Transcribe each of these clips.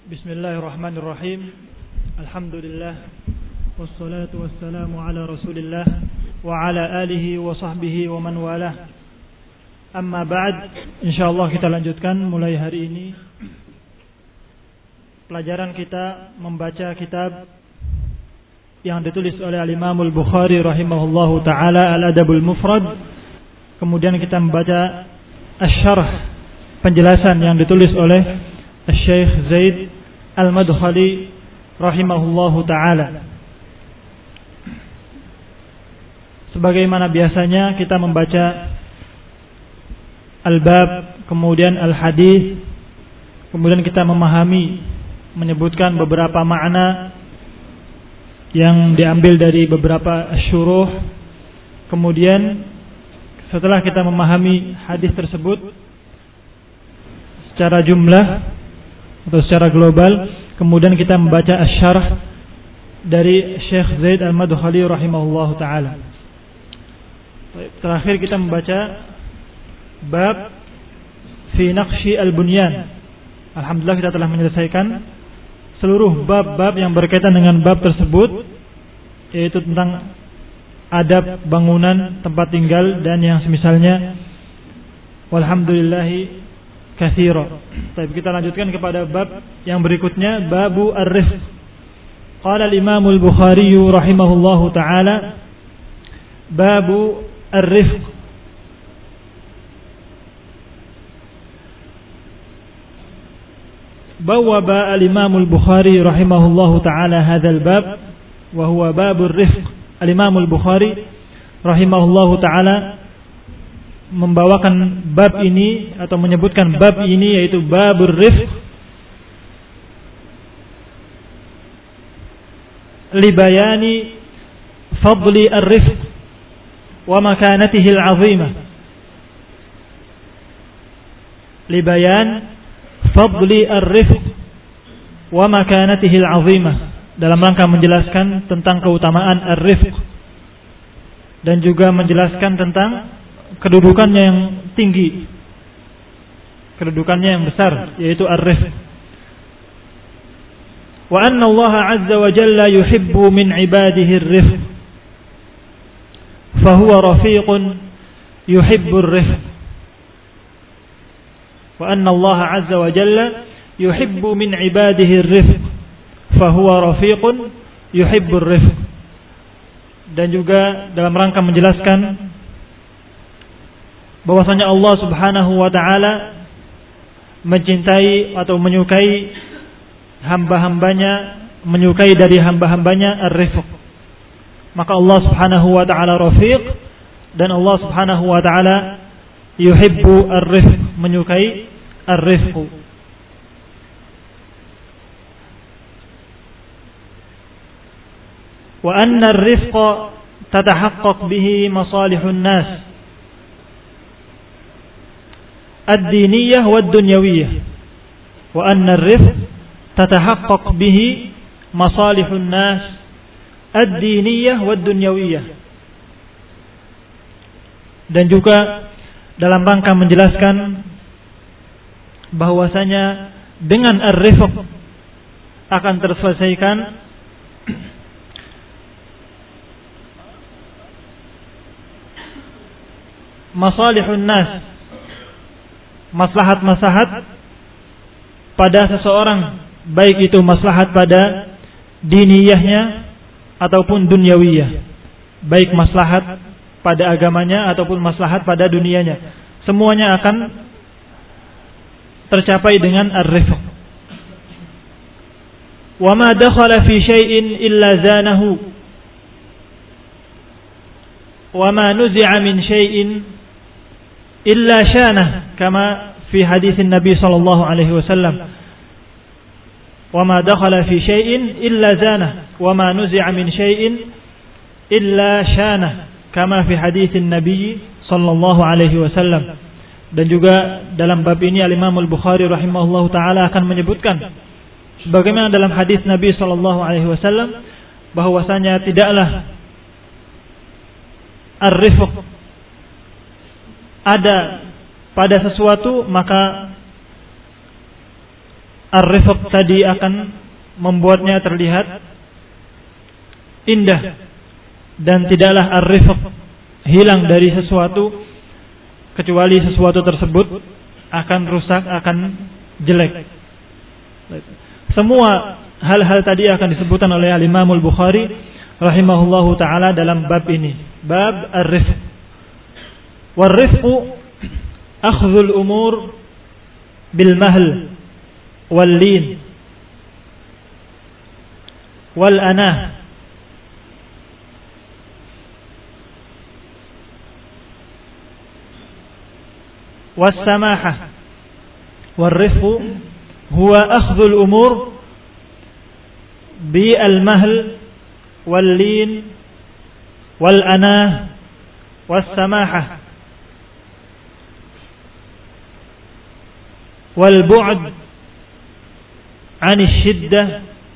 Bismillahirrahmanirrahim. Alhamdulillah wassalatu wassalamu ala Rasulillah wa ala alihi wa sahbihi wa man walah. Amma ba'd, insyaallah kita lanjutkan mulai hari ini pelajaran kita membaca kitab yang ditulis oleh Al-Imam Al-Bukhari rahimahullahu taala, Al-Adabul Mufrad. Kemudian kita membaca asy-syarh, penjelasan yang ditulis oleh Syekh Zaid Al-Madkhali rahimahullahu taala. Sebagaimana biasanya kita membaca al-bab, kemudian al-hadis, kemudian kita memahami, menyebutkan beberapa makna yang diambil dari beberapa syuruh. Kemudian setelah kita memahami hadis tersebut secara jumlah atau secara global, kemudian kita membaca asy-syarh dari Syekh Zaid Al-Madkhali rahimahullahu taala. Terakhir kita membaca bab fi naqshi al-bunyan. Alhamdulillah kita telah menyelesaikan seluruh bab-bab yang berkaitan dengan bab tersebut, yaitu tentang adab bangunan, tempat tinggal dan yang semisalnya. Walhamdulillahi katsira. Baik, kita lanjutkan kepada bab yang berikutnya, babu ar-rifq. Qala al-Imam Al-Bukhari rahimahullahu taala, babu ar-rifq. Bawwaba al-Imam Al-Bukhari rahimahullahu taala hadzal bab wa huwa babur rifq. Al-Imam Al-Bukhari rahimahullahu taala membawakan bab ini atau menyebutkan bab ini, yaitu babur rifq, li bayani fadli ar-rifq wa makanatihi al-'azimah. Li bayan fadli ar-rifq wa makanatihi al-'azimah, dalam rangka menjelaskan tentang keutamaan ar-rifq dan juga menjelaskan tentang kedudukannya yang tinggi, kedudukannya yang besar, yaitu ar-rifq. Wa anna Allah 'azza wa jalla yuhibbu min 'ibadihi ar-rifq, fa huwa rafiqun yuhibbu ar-rifq. Wa anna Allah 'azza wa jalla yuhibbu min 'ibadihi ar-rifq, fa huwa rafiqun yuhibbu ar-rifq. Dan juga dalam rangka menjelaskan bahwasanya Allah Subhanahu wa taala mencintai atau menyukai hamba-hambanya, menyukai dari hamba-hambanya ar-rifq. Maka Allah Subhanahu wa taala rafiq, dan Allah Subhanahu wa taala yuhibbu ar-rifq, menyukai ar-rifq. Wa anna ar-rifqa tatahaqqaq bihi masalihun nas ad-diniyah wad-dunyawiyah. Wa anna ar-rifq tatahaqqaq bihi masalihun nas ad-diniyah wad-dunyawiyah. Dan juga dalam rangka menjelaskan bahwasanya dengan ar-rifq akan terselesaikan masalihun nas, maslahat-maslahat pada seseorang, baik itu maslahat pada diniyahnya ataupun dunyawiyah, baik maslahat pada agamanya ataupun maslahat pada dunianya, semuanya akan tercapai dengan ar-rifq. Wa ma dakhala fi syai'in illa zanahu wa ma nuzi'a min syai'in illa syanah, kama fi hadis Nabi sallallahu alaihi wasallam. Wa ma dakhala fi syai'in illa zanah wa ma nuzi'a min syai'in illa syanah, kama fi hadis Nabi sallallahu alaihi wasallam. Dan juga dalam bab ini Al-Imam Al-Bukhari rahimahullahu taala akan menyebutkan sebagaimana dalam hadis Nabi sallallahu alaihi wasallam bahwasanya tidaklah ar-rifq ada pada sesuatu maka ar-rifq tadi akan membuatnya terlihat indah, dan tidaklah ar-rifq hilang dari sesuatu kecuali sesuatu tersebut akan rusak, akan jelek. Semua hal-hal tadi akan disebutkan oleh Imam Al-Bukhari rahimahullahu taala dalam bab ini, bab ar-rifq. War-rifqu akhdhul umur bil mahl wal lin wal anah was samahah. War-rifqu huwa akhdhul umur bil mahl wal lin wal anah was samahah wal bu'd 'an ash-shiddah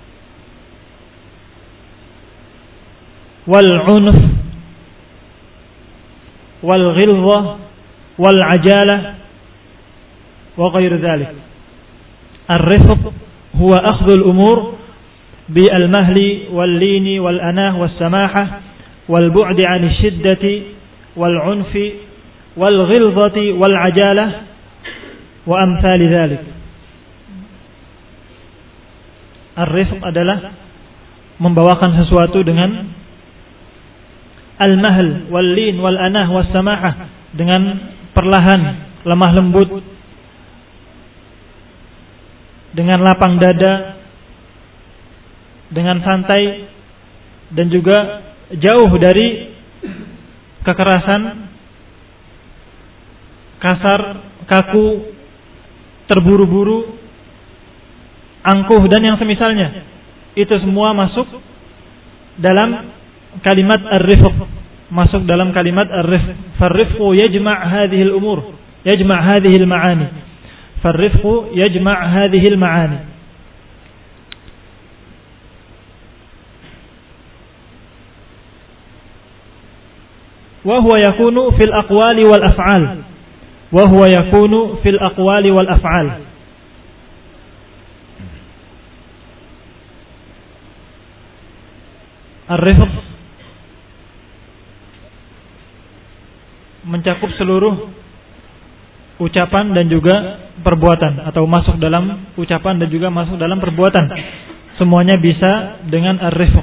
wal 'unf wal ghilzah wal 'ajalah wa ghairu dhalik. Ar-rifq huwa akhdhul umur bil mahli wal lini wal anah was samahah wal bu'd 'an ash-shiddati wal 'unfi wal ghilzati wal 'ajalah wa amthali dhalik. Ar-rifq adalah membawakan sesuatu dengan al-mahl wal lin wal anah was samahah, dengan perlahan, lemah lembut, dengan lapang dada, dengan santai, dan juga jauh dari kekerasan, kasar, kaku, terburu-buru, angkuh, dan yang semisalnya. Itu semua masuk dalam kalimat ar-rifq, masuk dalam kalimat ar-rifq. Far-rifqu yajma' hadhihi al-umur, yajma' hadhihi al-ma'ani. Far-rifqu yajma' hadhihi al-ma'ani. Wa huwa yakunu fil aqwali wal af'al. Wa huwa yakunu fil aqwali wal af'al. Ar-rifq mencakup seluruh ucapan dan juga perbuatan, atau masuk dalam ucapan dan juga masuk dalam perbuatan. Semuanya bisa dengan ar-rifq.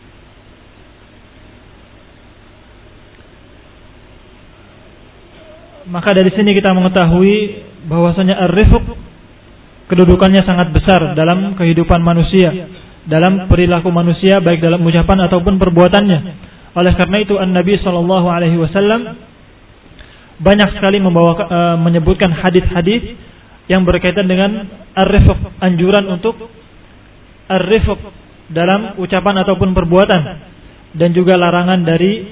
Maka dari sini kita mengetahui bahwasanya ar-rifq kedudukannya sangat besar dalam kehidupan manusia, dalam perilaku manusia, baik dalam ucapan ataupun perbuatannya. Oleh karena itu An-Nabi sallallahu alaihi wasallam banyak sekali menyebutkan hadis-hadis yang berkaitan dengan ar-rifq, anjuran untuk ar-rifq dalam ucapan ataupun perbuatan, dan juga larangan dari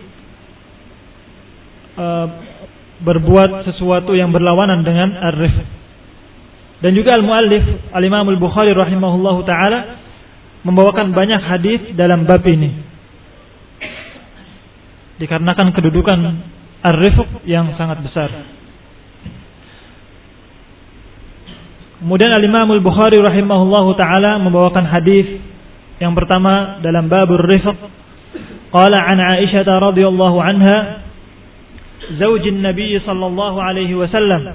berbuat sesuatu yang berlawanan dengan ar-rifq. Dan juga al-muallif al-Imam Al-Bukhari rahimahullahu taala membawakan banyak hadis dalam bab ini, dikarenakan kedudukan ar-rifq yang sangat besar. Kemudian al-Imam Al-Bukhari rahimahullahu taala membawakan hadis yang pertama dalam babur rifq. Qala an Aisyah radhiyallahu anha zaujin Nabi sallallahu alaihi wasallam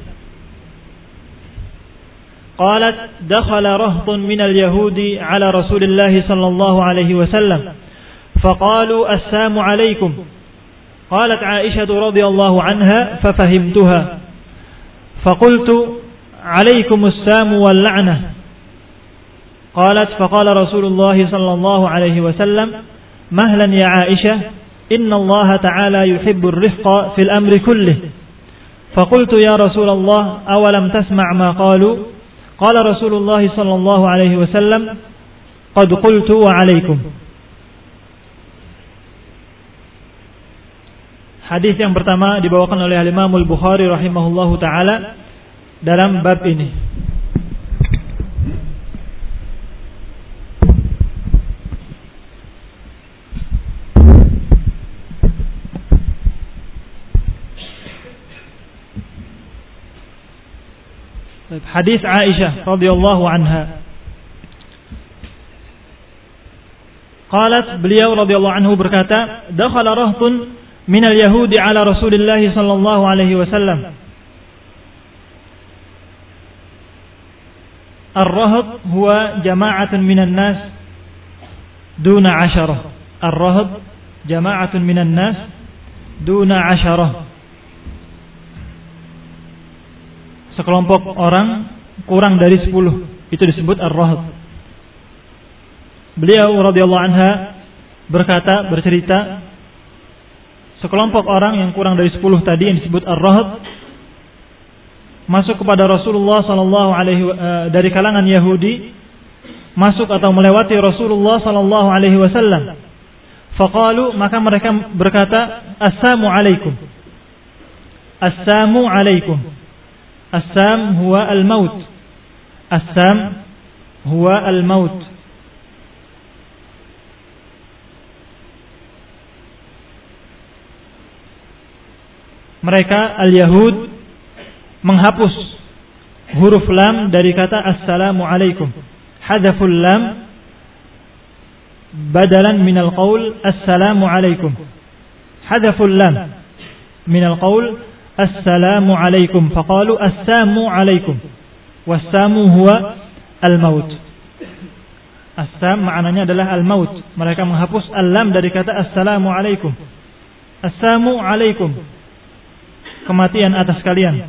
qalat dakhala rahtun min al-yahudi ala Rasulillah sallallahu alaihi wasallam faqalu assalamu alaikum. قالت عائشة رضي الله عنها ففهمتها فقلت عليكم السام واللعنة. قالت فقال رسول الله صلى الله عليه وسلم مهلا يا عائشة إن الله تعالى يحب الرفق في الأمر كله. فقلت يا رسول الله أولم تسمع ما قالوا. قال رسول الله صلى الله عليه وسلم قد قلت وعليكم. Hadis yang pertama dibawakan oleh Imam Al-Bukhari rahimahullahu taala dalam bab ini. Hadis Aisyah radhiyallahu anha Qalat, beliau radhiyallahu anhu berkata, dakhala rahtun minal yahudi ala Rasulillah sallallahu alaihi wasallam. Ar-rahd huwa jama'atun minan nas duna 'asharah. Ar-rahd jama'atun minan nas duna 'asharah. Sekelompok orang kurang dari 10, itu disebut ar-rahd. Beliau radhiyallahu anha bercerita, sekelompok orang yang kurang dari 10 tadi yang disebut ar-rahd masuk kepada Rasulullah sallallahu alaihi dari kalangan Yahudi, masuk atau melewati Rasulullah sallallahu alaihi wasallam. Faqalu, maka mereka berkata, assalamu alaikum. Assalamu alaikum. Assam huwa al-maut. Assam huwa al-maut. Mereka al-Yahud menghapus huruf lam dari kata assalamu alaikum. Hadaful lam badalan minal qaul assalamu alaikum. Hadaful lam minal qaul assalamu alaikum. Faqalu assamu alaikum. Wassamu huwa al-maut. Assam maknanya adalah al-maut. Mereka menghapus al-lam dari kata assalamu alaikum. Assamu alaikum, kematian atas kalian.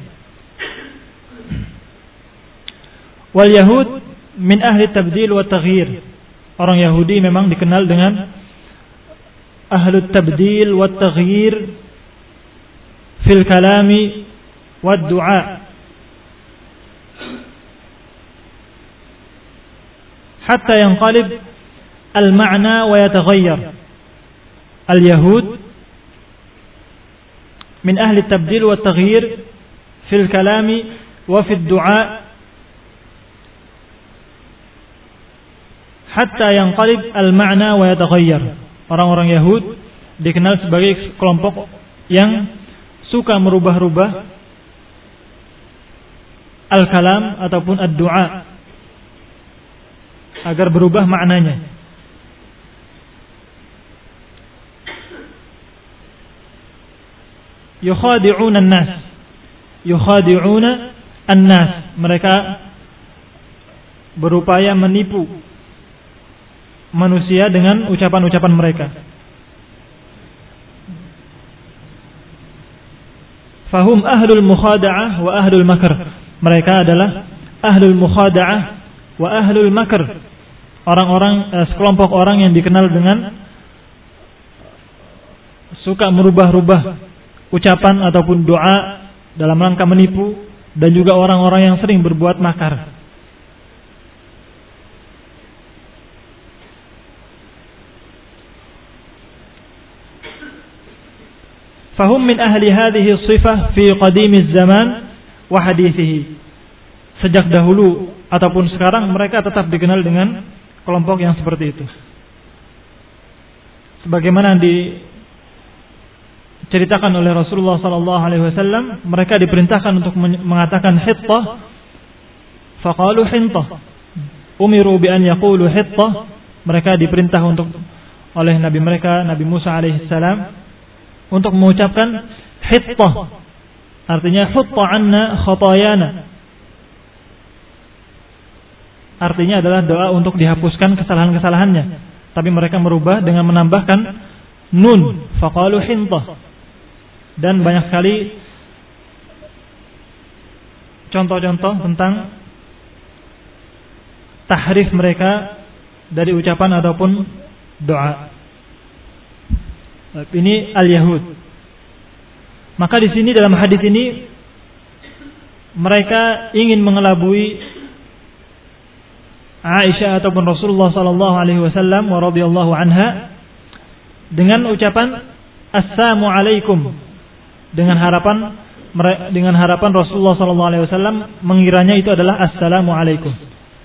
Wal Yahud min ahli tabdil wa taghyir. Orang Yahudi memang dikenal dengan ahli tabdil wa taghyir fil kalami wa du'a. Hatta yanqalib al-ma'na wa yataghayyar. Al-Yahud min ahli tabdil wa taghyir fil kalami wa fid du'a hatta yanqalib al-ma'na wa yataghayyar. Orang-orang Yahud dikenal sebagai kelompok yang suka merubah-rubah al-kalam ataupun ad-du'a agar berubah maknanya. Yukhadi'una an-nas. Yukhadi'una an-nas. Mereka berupaya menipu manusia dengan ucapan-ucapan mereka. Fahum ahlul mukhada'ah wa ahlul makr. Mereka adalah ahlul mukhada'ah wa ahlul makr. Orang-orang sekelompok orang yang dikenal dengan suka merubah-rubah ucapan ataupun doa dalam rangka menipu, dan juga orang-orang yang sering berbuat makar. Fahum min ahli hadhihi sifah fi qadimiz zaman wa hadithihi. Sejak dahulu ataupun sekarang mereka tetap dikenal dengan kelompok yang seperti itu. Sebagaimana diceritakan oleh Rasulullah sallallahu alaihi wasallam, mereka diperintahkan untuk mengatakan hittah, faqalu hintah. Umiru bi an yaqulu hittah. Mereka diperintah oleh nabi mereka, Nabi Musa alaihi salam, untuk mengucapkan hittah, artinya hutta anna khatayana, artinya adalah doa untuk dihapuskan kesalahan-kesalahannya. Tapi mereka merubah dengan menambahkan nun, faqalu hintah. Dan banyak sekali contoh-contoh tentang tahrif mereka dari ucapan ataupun doa. Ini al-Yahud. Maka di sini dalam hadis ini mereka ingin mengelabui Aisyah ataupun Rasulullah sallallahu alaihi wasallam wa radhiyallahu anha dengan ucapan assalamu alaikum, dengan harapan Rasulullah sallallahu alaihi wasallam mengiranya itu adalah assalamu alaikum.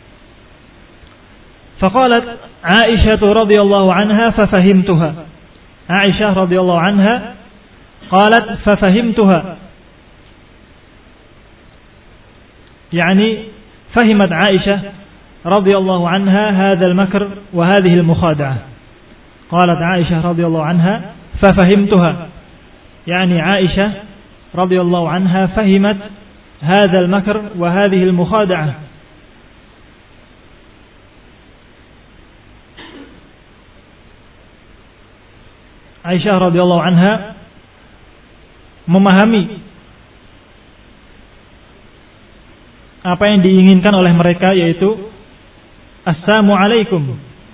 Faqalat Aisyah radhiyallahu anha fafahimtuha. Aisyah radhiyallahu anha qalat fafahimtuha, yani fahimat Aisyah radhiyallahu anha hadzal makr wa hadhihi al-mukhada'ah. qalat Aisyah radhiyallahu anha fafahimtuha, yani Aisyah radhiyallahu anha fahimat hadzal makr wa hadhihi al-mukhada'ah. Aisyah radhiyallahu anha memahami apa yang diinginkan oleh mereka, yaitu assalamu alaikum.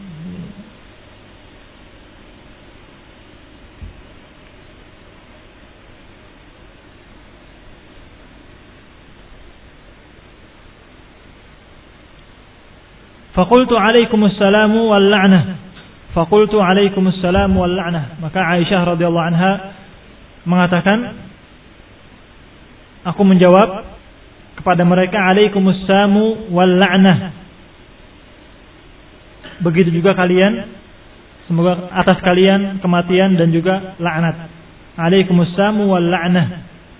Faqultu alaikumussalam wal la'nah. Faqultu alaikumussalam wal la'nah. Maka Aisyah radhiyallahu anha mengatakan, aku menjawab kepada mereka, alaikumussalam wal la'nah. Begitu juga kalian, semoga atas kalian kematian dan juga laknat. Alaikumussalam wal la'nah.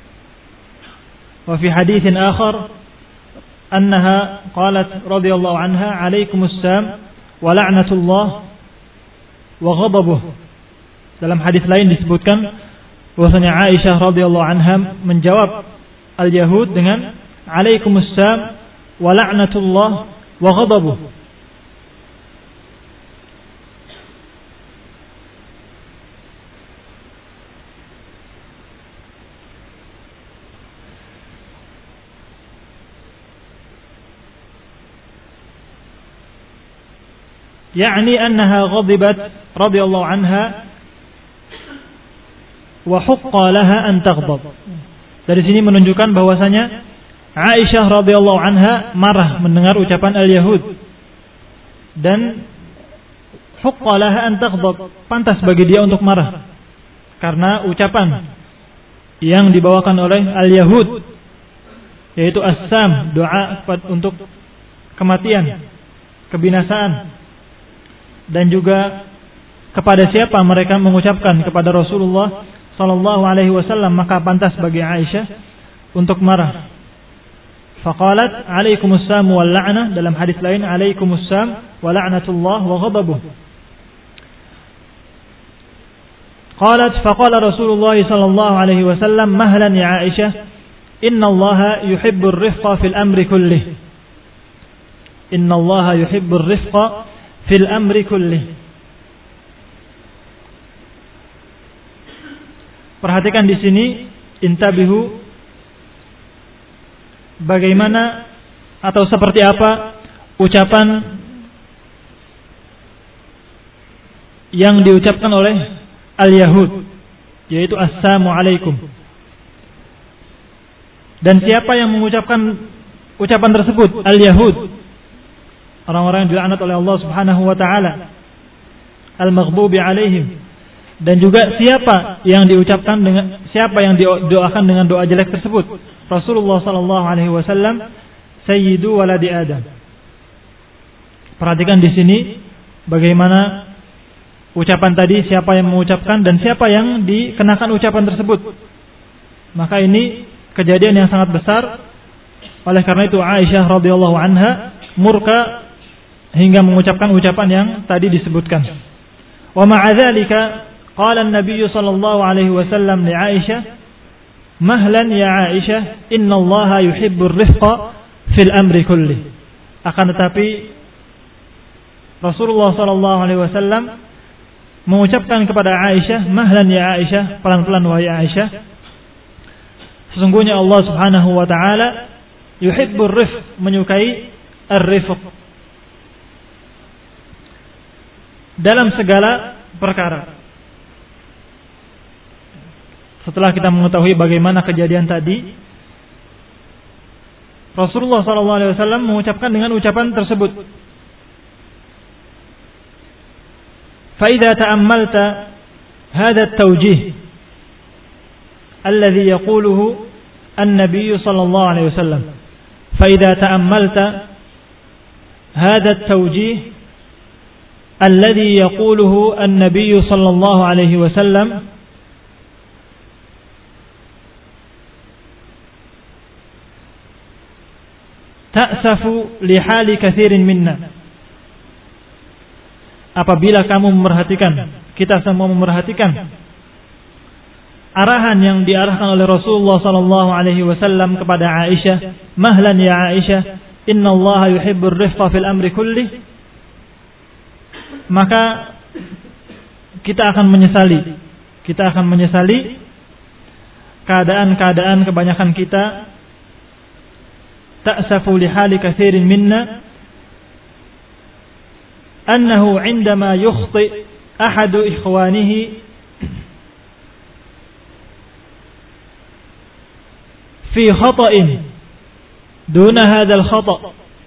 Wa fi haditsin akhar annaha qalat radhiyallahu anha, alaikumussalam wa la'natullah wa ghadabuh. Dalam hadis lain disebutkan bahwasanya Aisyah radhiyallahu anha menjawab al-yahud dengan alaikumussalam wa la'natullah wa ghadabuh. Yani annaha ghadibat radhiyallahu anha wa huqqa laha an taghdab. Dari sini menunjukkan bahwasanya Aisyah radhiyallahu anha marah mendengar ucapan al-yahud, dan huqqa laha an taghdab, pantas bagi dia untuk marah karena ucapan yang dibawakan oleh al-yahud, yaitu as-sam, doa untuk kematian, kebinasaan. Dan juga kepada siapa mereka mengucapkan kepada Rasulullah sallallahu alaihi wasallam, maka pantas bagi Aisyah untuk marah. Faqalat alaikumussalam wal la'nah, dalam hadis lain alaikumussalam wa la'natullah wa ghadabuh. Qalat faqala Rasulullah sallallahu alaihi wasallam, mahlan ya Aisyah, innallaha yuhibbur rifqa fil amri kullih. Innallaha yuhibbur rifqa fil amri kullih. Perhatikan di sini, intabihu, bagaimana atau seperti apa ucapan yang diucapkan oleh al-yahud, yaitu assalamu alaikum. Dan siapa yang mengucapkan ucapan tersebut? Al-yahud, orang-orang yang dilaknat oleh Allah Subhanahu wa taala, al-maghdubi alaihim. Dan juga siapa yang didoakan dengan doa jelek tersebut? Rasulullah sallallahu alaihi wasallam, sayyidu waladi Adam. Perhatikan di sini bagaimana ucapan tadi, siapa yang mengucapkan dan siapa yang dikenakan ucapan tersebut. Maka ini kejadian yang sangat besar. Oleh karena itu Aisyah radhiyallahu anha murka hingga mengucapkan ucapan yang tadi disebutkan. Wa ma'a dzalika qala an-nabiy sallallahu alaihi wasallam li Aisyah, mahlan ya Aisyah, innallaha yuhibbur rifqa fil amri kulli. Akan tetapi Rasulullah sallallahu alaihi wasallam mengucapkan kepada Aisyah, mahlan ya Aisyah, pelan-pelan wahai Aisyah, sesungguhnya Allah Subhanahu wa taala yuhibbur rifq, menyukai ar-rifq dalam segala perkara. Setelah kita mengetahui bagaimana kejadian tadi, Rasulullah SAW mengucapkan dengan ucapan tersebut. فَإِذَا تَأَمَّلْتَ هَذَا التَّوْجِيهِ الَّذِي يَقُولُهُ النَّبِيُّ صلى الله عليه وسلم فَإِذَا تَأَمَّلْتَ هَذَا التَّوْجِيهِ الذي يقوله النبي صلى الله عليه وسلم تأسف لحال كثير منا. Apabila kamu memperhatikan kita semua memerhatikan arahan yang diarahkan oleh Rasulullah sallallahu alaihi wasallam kepada Aisyah, "Mahlan ya Aisyah, innallaha yuhibbur rifqa fil amri kullih." Maka kita akan menyesali keadaan-keadaan kebanyakan kita, ta'safu li hali katsirin minna annahu 'indama yukhti ahadu ikhwanihi fi khata'in duna hadzal khata'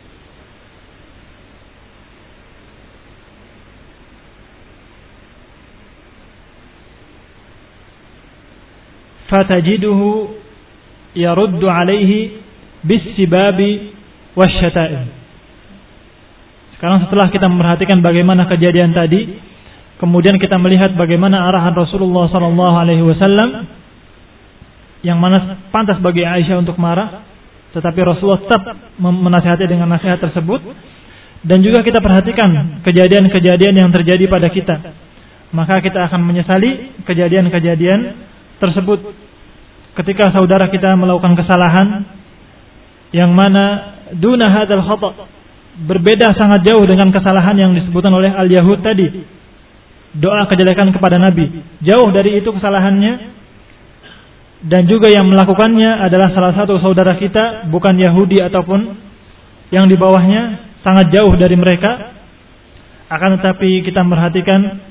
fatajiduhu yaruddu alaihi bis-sibabi wasyata'im. Sekarang setelah kita memperhatikan bagaimana kejadian tadi, kemudian kita melihat bagaimana arahan Rasulullah sallallahu alaihi wasallam yang mana pantas bagi Aisyah untuk marah, tetapi Rasulullah tetap menasihati dengan nasihat tersebut. Dan juga kita perhatikan kejadian-kejadian yang terjadi pada kita, maka kita akan menyesali kejadian-kejadian tersebut ketika saudara kita melakukan kesalahan yang mana duna hadzal khata', berbeda sangat jauh dengan kesalahan yang disebutkan oleh al-Yahud tadi, doa kejelekan kepada Nabi, jauh dari itu kesalahannya. Dan juga yang melakukannya adalah salah satu saudara kita, bukan Yahudi ataupun yang di bawahnya, sangat jauh dari mereka. Akan tetapi kita memperhatikan,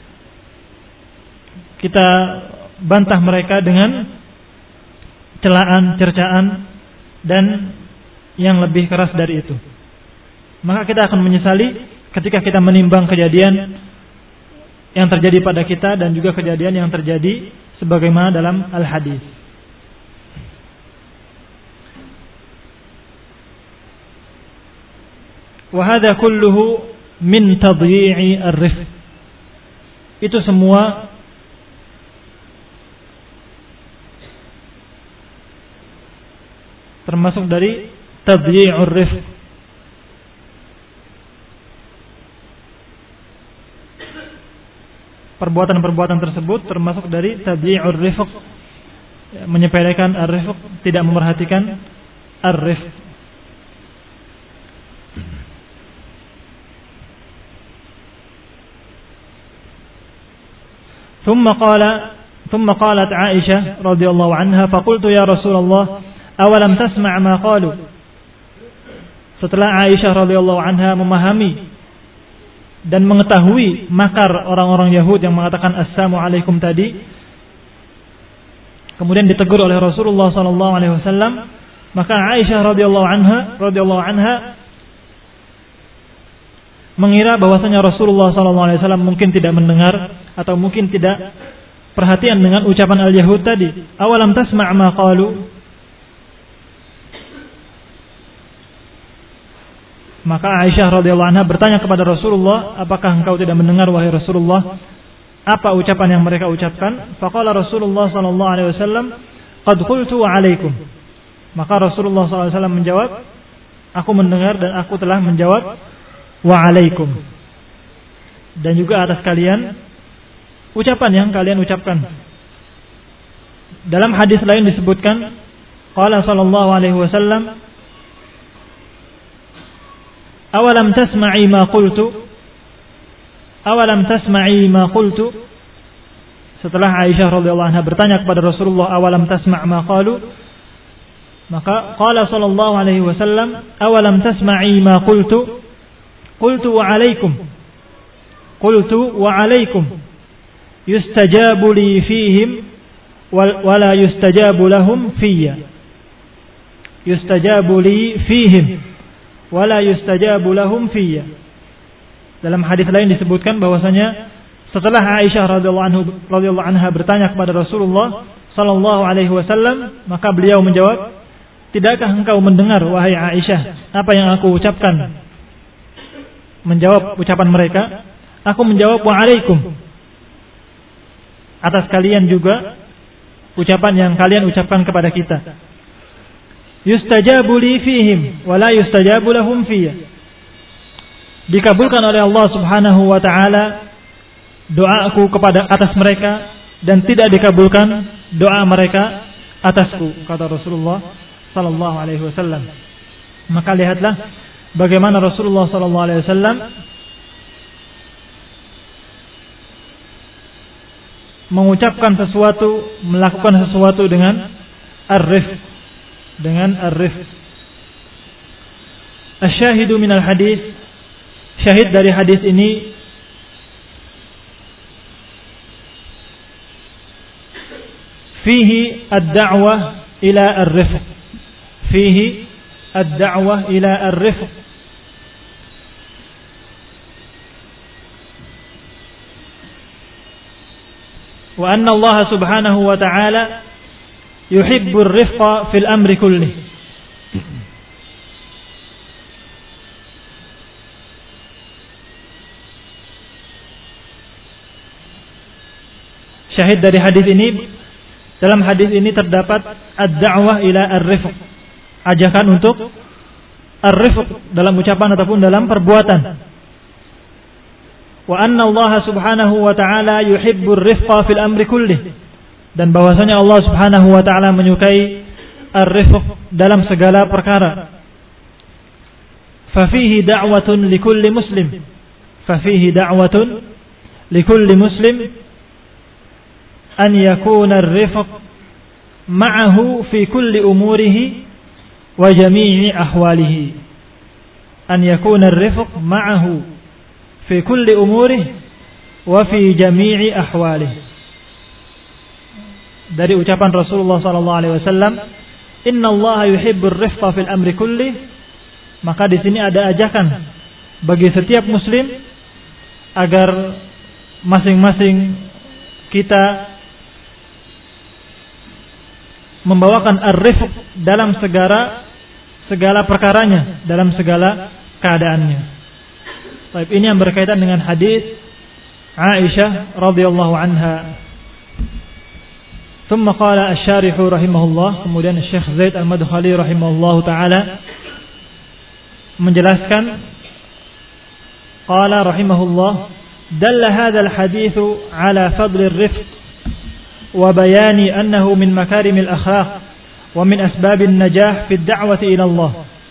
kita bantah mereka dengan celaan, cercaan, dan yang lebih keras dari itu. Maka kita akan menyesali ketika kita menimbang kejadian yang terjadi pada kita dan juga kejadian yang terjadi sebagaimana dalam al-hadis. Wa hadza kulluhu min tadyi'i ar-rifq. Itu semua termasuk dari tadyi'ur rifq. Perbuatan-perbuatan tersebut termasuk dari tadyi'ur rifq, menyepelekan ar-rifq, tidak memerhatikan ar-rifq. ثم قالت عائشة رضي الله عنها فقلت يا رسول الله أولم تسمع ما قالوا. Setelah Aisyah radhiyallahu anha memahami dan mengetahui makar orang-orang Yahud yang mengatakan assalamu alaikum tadi, kemudian ditegur oleh Rasulullah sallallahu alaihi wasallam, maka Aisyah radhiyallahu anha mengira bahwasanya Rasulullah sallallahu alaihi wasallam mungkin tidak mendengar atau mungkin tidak perhatian dengan ucapan al-Yahud tadi. Awalam tasma' ma qalu? Maka Aisyah radhiyallahu anha bertanya kepada Rasulullah, apakah engkau tidak mendengar wahai Rasulullah apa ucapan yang mereka ucapkan? Faqala Rasulullah sallallahu alaihi wasallam, qad qultu wa alaikum. Maka Rasulullah sallallahu alaihi wasallam menjawab, aku mendengar dan aku telah menjawab wa alaikum. Dan juga atas kalian ucapan yang kalian ucapkan. Dalam hadis lain disebutkan, qala sallallahu alaihi wasallam, awalam tasma'i ma qultu? Awalam tasma'i ma qultu? Setelah Aisyah radhiyallahu anha bertanya kepada Rasulullah, awalam tasma' ma qalu? Maka qala sallallahu alaihi wasallam, awalam tasma'i ma qultu? Qultu wa alaikum. Qultu wa alaikum. Yustajabu li fihim wa la yustajabu lahum fiyya. Yustajabu li fihim wala yustajabu lahum fiyya. Dalam hadis lain disebutkan bahwasanya setelah Aisyah radhiyallahu anha bertanya kepada Rasulullah sallallahu alaihi wasallam, maka beliau menjawab, tidakkah engkau mendengar wahai Aisyah apa yang aku ucapkan? Menjawab ucapan mereka, aku menjawab wa alaikum. Atas kalian juga ucapan yang kalian ucapkan kepada kita. Yustajabu li fihim wa la yustajabu lahum fiyya. Dikabulkan oleh Allah Subhanahu wa taala doaku kepada atas mereka dan tidak dikabulkan doa mereka atasku, kata Rasulullah sallallahu alaihi wasallam. Maka lihatlah bagaimana Rasulullah sallallahu alaihi wasallam mengucapkan sesuatu, melakukan sesuatu dengan ar-rifq, Asy-syahidu minal hadis, syahid dari hadis ini fihi ad-da'wah ila ar-rifq, fihi ad-da'wah ila ar-rifq, wa anna Allah subhanahu wa ta'ala yuhibbu ar-rifqa fil amri kullih. Syahid dari hadis ini, dalam hadis ini terdapat ad-da'wah ila ar-rifq, ajakan untuk ar-rifq dalam ucapan ataupun dalam perbuatan. Wa anna Allah subhanahu wa ta'ala yuhibbu ar-rifqa fil amri kullih, dan bahwasanya Allah subhanahu wa ta'ala menyukai ar-rifq dalam segala perkara. Fa fihi da'watun likulli muslim, fa fihi da'watun likulli muslim an yakuna ar-rifq ma'ahu fi kulli umurihi wa jami'i ahwalihi, an yakuna ar-rifq ma'ahu fi kulli umurihi wa fi jami'i ahwalihi. Dari ucapan Rasulullah sallallahu alaihi wasallam, inna Allah yuhibbur rifqa fil amri kulli, maka di sini ada ajakan bagi setiap muslim agar masing-masing kita membawakan ar-rifq dalam segala perkaranya, dalam segala keadaannya. Baik, ini yang berkaitan dengan hadis Aisyah radhiyallahu anha. Thumma qala asy-syarih rahimahullah, kemudian Syekh Zaid Al-Madkhali rahimahullahu taala menjelaskan, qala rahimahullah, dalla hadzal haditsu ala fadli ar-rifq wa bayani annahu min makarimil akhlaq wa min asbabin najah fid da'wati ila Allah.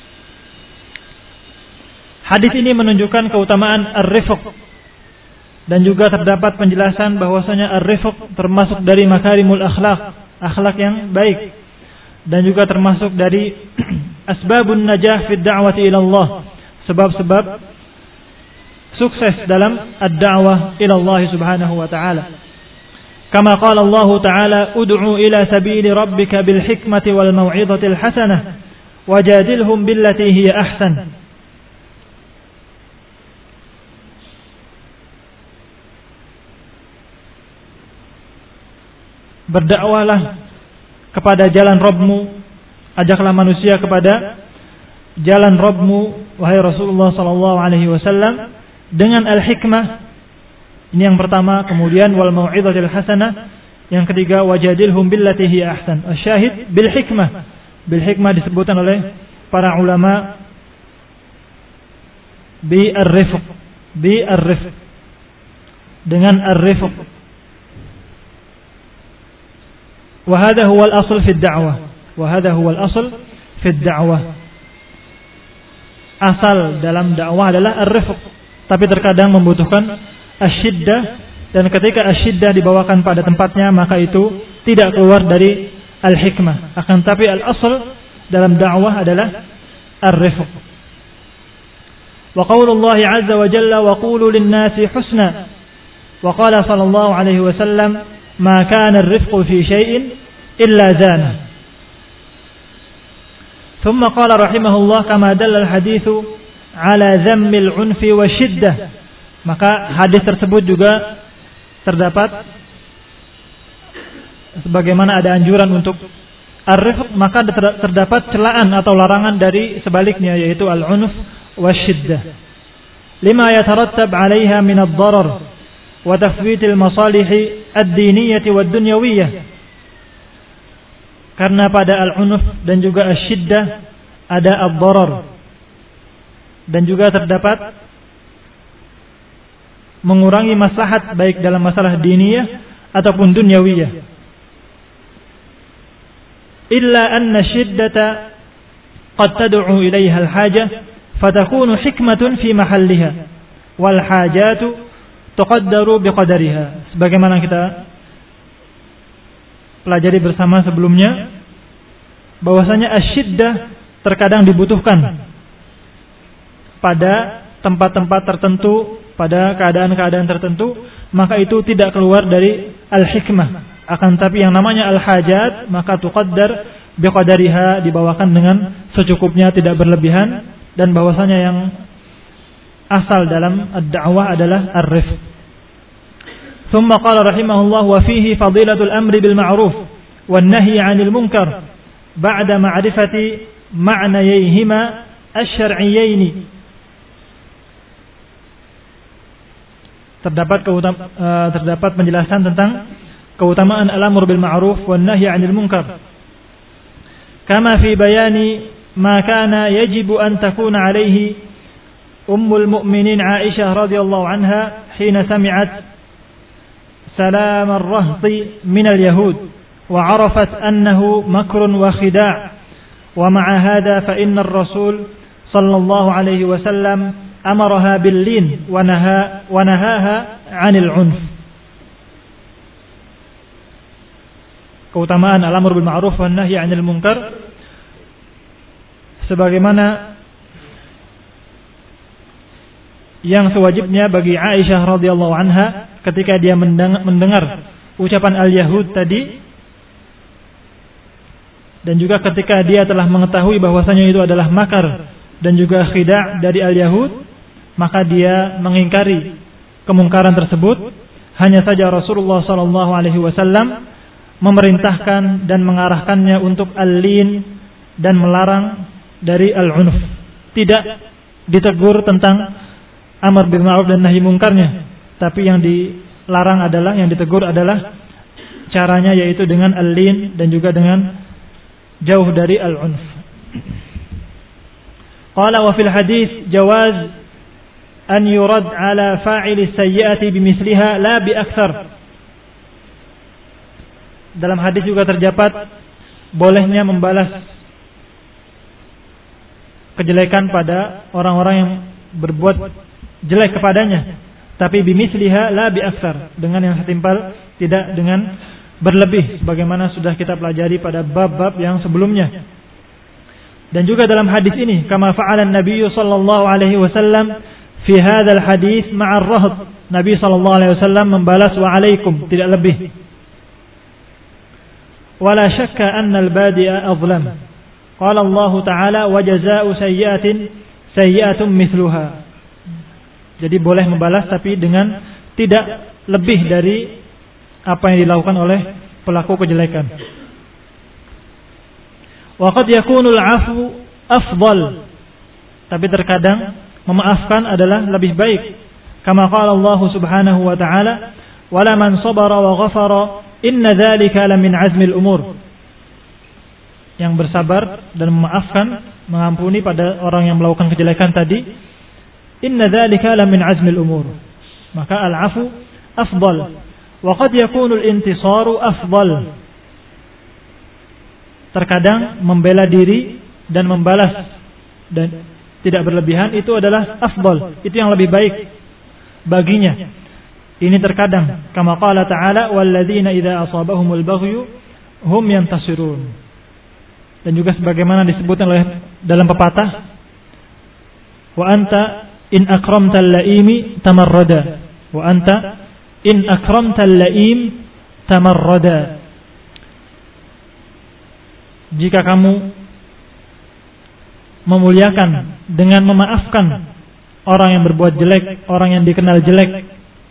Hadis ini menunjukkan keutamaan ar-rifq, dan juga terdapat penjelasan bahwasanya ar-rifq termasuk dari makarimul akhlaq, akhlak yang baik, dan juga termasuk dari asbabun najah fid da'wati ila Allah, sebab-sebab sukses dalam ad-da'wah ila Allah subhanahu wa ta'ala. Kama qala Allah ta'ala, ud'u ila sabili rabbika bil hikmati wal mau'izatil hasanah wajadilhum billati hiya ahsan. Berdakwalah kepada jalan Rabbmu, ajaklah manusia kepada jalan Rabbmu wahai Rasulullah sallallahu alaihi wasallam dengan al-hikmah. Ini yang pertama, kemudian wal mau'izatil hasanah, yang ketiga wajadilhum billati hiya ahsan. Asyahid bil hikmah. Bil hikmah disebutkan oleh para ulama bi ar-rifq, dengan ar-rifq. Wa hadha huwa al-asl fi ad-da'wah. Wa hadha huwa al-asl fi ad-da'wah. Asal dalam dakwah adalah ar-rifq, tapi terkadang membutuhkan asyiddah, dan ketika asyiddah dibawakan pada tempatnya maka itu tidak keluar dari al-hikmah. Akan tapi al-asl dalam dakwah adalah ar-rifq. Wa qaulullah azza wa jalla wa qulu lin-nasi husna, wa qala sallallahu alaihi wasallam ma kana ar-rifqu fi syai'in illa zana. Thumma qala rahimahullah kama dalla al-haditsu ala dhammil 'unfi wa shiddah. Maka hadis tersebut juga terdapat sebagaimana ada anjuran untuk ar-rifq, maka terdapat celaan atau larangan dari sebaliknya, yaitu al-'unf wasyiddah. Lima yatarattab 'alaiha min ad-darar wa tafwitil masalih ad-diniyah wad-dunyawiyyah. Karena pada al-'unf dan juga asyiddah ada ad-darar, dan juga terdapat mengurangi maslahat baik dalam masalah diniyah ataupun dunyawiyah. Illa anna syiddata qad tad'u ilaiha al-hajah fatakunu hikmatun fi mahalliha wal hajatu tuqaddaru biqadariha. Sebagaimana kita pelajari bersama sebelumnya, bahwasanya asyiddah terkadang dibutuhkan pada tempat-tempat tertentu, pada keadaan-keadaan tertentu, maka itu tidak keluar dari al-hikmah. Akan tapi yang namanya al-hajat, maka tuqaddar biqadariha, dibawakan dengan secukupnya, tidak berlebihan, dan bahwasanya yang asal dalam ad-da'wah adalah ar-rifq. Thumma qala rahimahullah wa fihi fadilatul amri bil ma'ruf wan nahyi 'anil munkar ba'da ma'rifati ma'nayayhima asy-syar'iyyaini. Terdapat penjelasan tentang keutamaan al-amr bil ma'ruf wan nahy 'anil munkar. Kama fi bayani ma kana yajibu an takuna 'alaihi ummul mu'minin Aisyah radhiyallahu anha hina sami'at salam ar-rahti min al-yahud wa 'arafat annahu makrun wa khida'. Wa ma'a hadha fa inna ar-rasul sallallahu alaihi wasallam amaraha bil-lin wa nahaha 'anil 'unf. Keutamaan al-amr bil ma'ruf wan nahy 'anil munkar, sebagaimana yang sewajibnya bagi Aisyah radhiyallahu anha ketika dia mendengar ucapan al-yahud tadi, dan juga ketika dia telah mengetahui bahwasanya itu adalah makar dan juga khida' dari al-yahud, maka dia mengingkari kemungkaran tersebut. Hanya saja Rasulullah sallallahu alaihi wasallam memerintahkan dan mengarahkannya untuk al-lin dan melarang dari al-unf. Tidak ditegur tentang amar bil ma'ruf dan nahi mungkarnya, tapi yang dilarang adalah, yang ditegur adalah caranya, yaitu dengan al-lin dan juga dengan jauh dari al-unf. Qala wa fil hadis jawaz an yurad ala fa'ili sayyi'ati bimithliha la bi akthar. Dalam hadis juga terdapat bolehnya membalas kejelekan pada orang-orang yang berbuat jelek kepadanya, tapi bimithliha la bi akthar, dengan yang setimpal, tidak dengan berlebih, sebagaimana sudah kita pelajari pada bab-bab yang sebelumnya. Dan juga dalam hadis ini, kama fa'ala an-nabiy sallallahu alaihi wasallam fi hadzal hadis ma'ar rahd, Nabi sallallahu alaihi wasallam membalas wa alaikum, tidak lebih. Wala syakka anna al-badi'a azlam. Qala Allah Ta'ala wa jazaa'u sayyi'atin sayyi'atun mithluha. Jadi boleh membalas tapi dengan tidak lebih dari apa yang dilakukan oleh pelaku kejelekan. Wa qad yakunu al-'afwu afdal. Tapi terkadang memaafkan adalah lebih baik. Kama qala Allah Subhanahu wa ta'ala, "Wala man sabara wa ghafara inna dzalika lamin 'azmil umur." Yang bersabar dan memaafkan, mengampuni pada orang yang melakukan kejelekan tadi, inna dzalika lamin 'azmil umur. Maka al-'afwu afdal. Wa qad yakunu al-intisaru afdal. Terkadang membela diri dan membalas dan tidak berlebihan itu adalah afdal, itu yang lebih baik baginya. Ini terkadang, kama qala ta'ala walladzina idza asabahumul baghyu hum yantasirun. Dan juga sebagaimana disebutkan oleh dalam pepatah, wa anta in akramtal laimi tamarrada, wa anta in akramtal laim tamarrada. Jika kamu memuliakan dengan memaafkan orang yang berbuat jelek, orang yang dikenal jelek,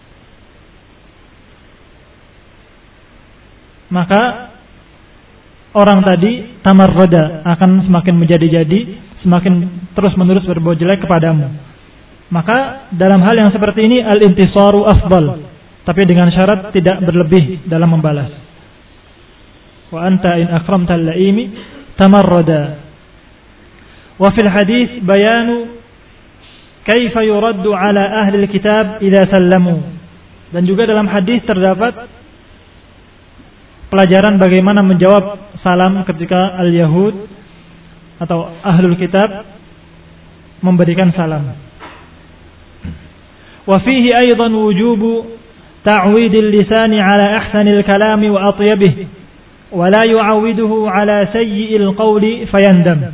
maka orang tadi tamarrada, akan semakin menjadi-jadi, semakin terus-menerus berbuat jelek kepadamu. Maka dalam hal yang seperti ini al-intisaru afdal, tapi dengan syarat tidak berlebih dalam membalas. Wa anta in akramtal laimi tamarrada. Wa fil hadis bayanu kaifa yuraddu ala ahli kitab idza sallamu. Dan juga dalam hadis terdapat pelajaran bagaimana menjawab salam ketika al-yahud atau ahlul kitab memberikan salam. Wa fihi aidan wujubu ta'widil lisani ala ahsanil kalami wa atyabihi wa la yu'awwiduhu ala sayyi'il qawli fayandam.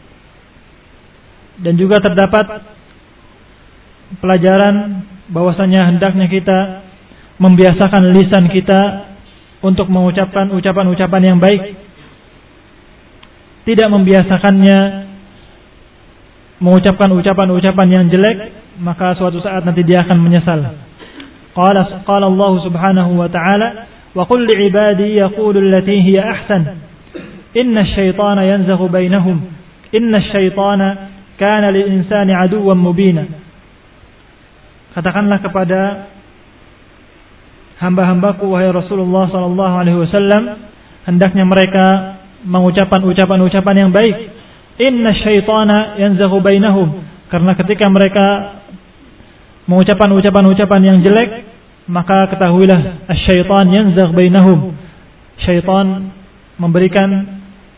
Dan juga terdapat pelajaran bahwasanya hendaknya kita membiasakan lisan kita untuk mengucapkan ucapan-ucapan yang baik, tidak membiasakannya mengucapkan ucapan-ucapan yang jelek, maka suatu saat nanti dia akan menyesal. Qala Allah subhanahu wa ta'ala, wa qul li'ibadi yaqulu allati hiya ahsan inna asy-syaitana yanzaghu bainahum inna asy-syaitana kana lil insani aduwwan mubina. Katakanlah kepada hamba-hambaku wahai Rasulullah sallallahu alaihi wasallam, hendaknya mereka mengucapkan ucapan-ucapan yang baik. Inna syaitana yanzaghu bainahum, karena ketika mereka mengucapkan ucapan-ucapan yang jelek, maka ketahuilah asy-syaitan yanzagh bainahum, syaitan memberikan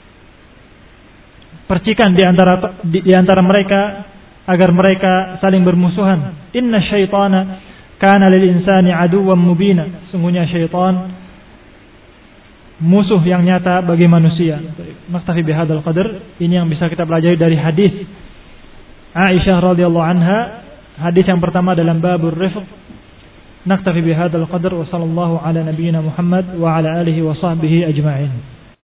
percikan di antara mereka agar mereka saling bermusuhan. Inna syaitana kana lil insani aduwwan mubina, sungguhnya syaitan musuh yang nyata bagi manusia. Naktafi bihadzal qadar. Ini yang bisa kita pelajari dari hadis Aisyah radhiyallahu anha, hadis yang pertama dalam babur rifq. Naktafi bihadzal qadar wa sallallahu ala nabiyyina Muhammad wa ala alihi wa sahbihi ajma'in.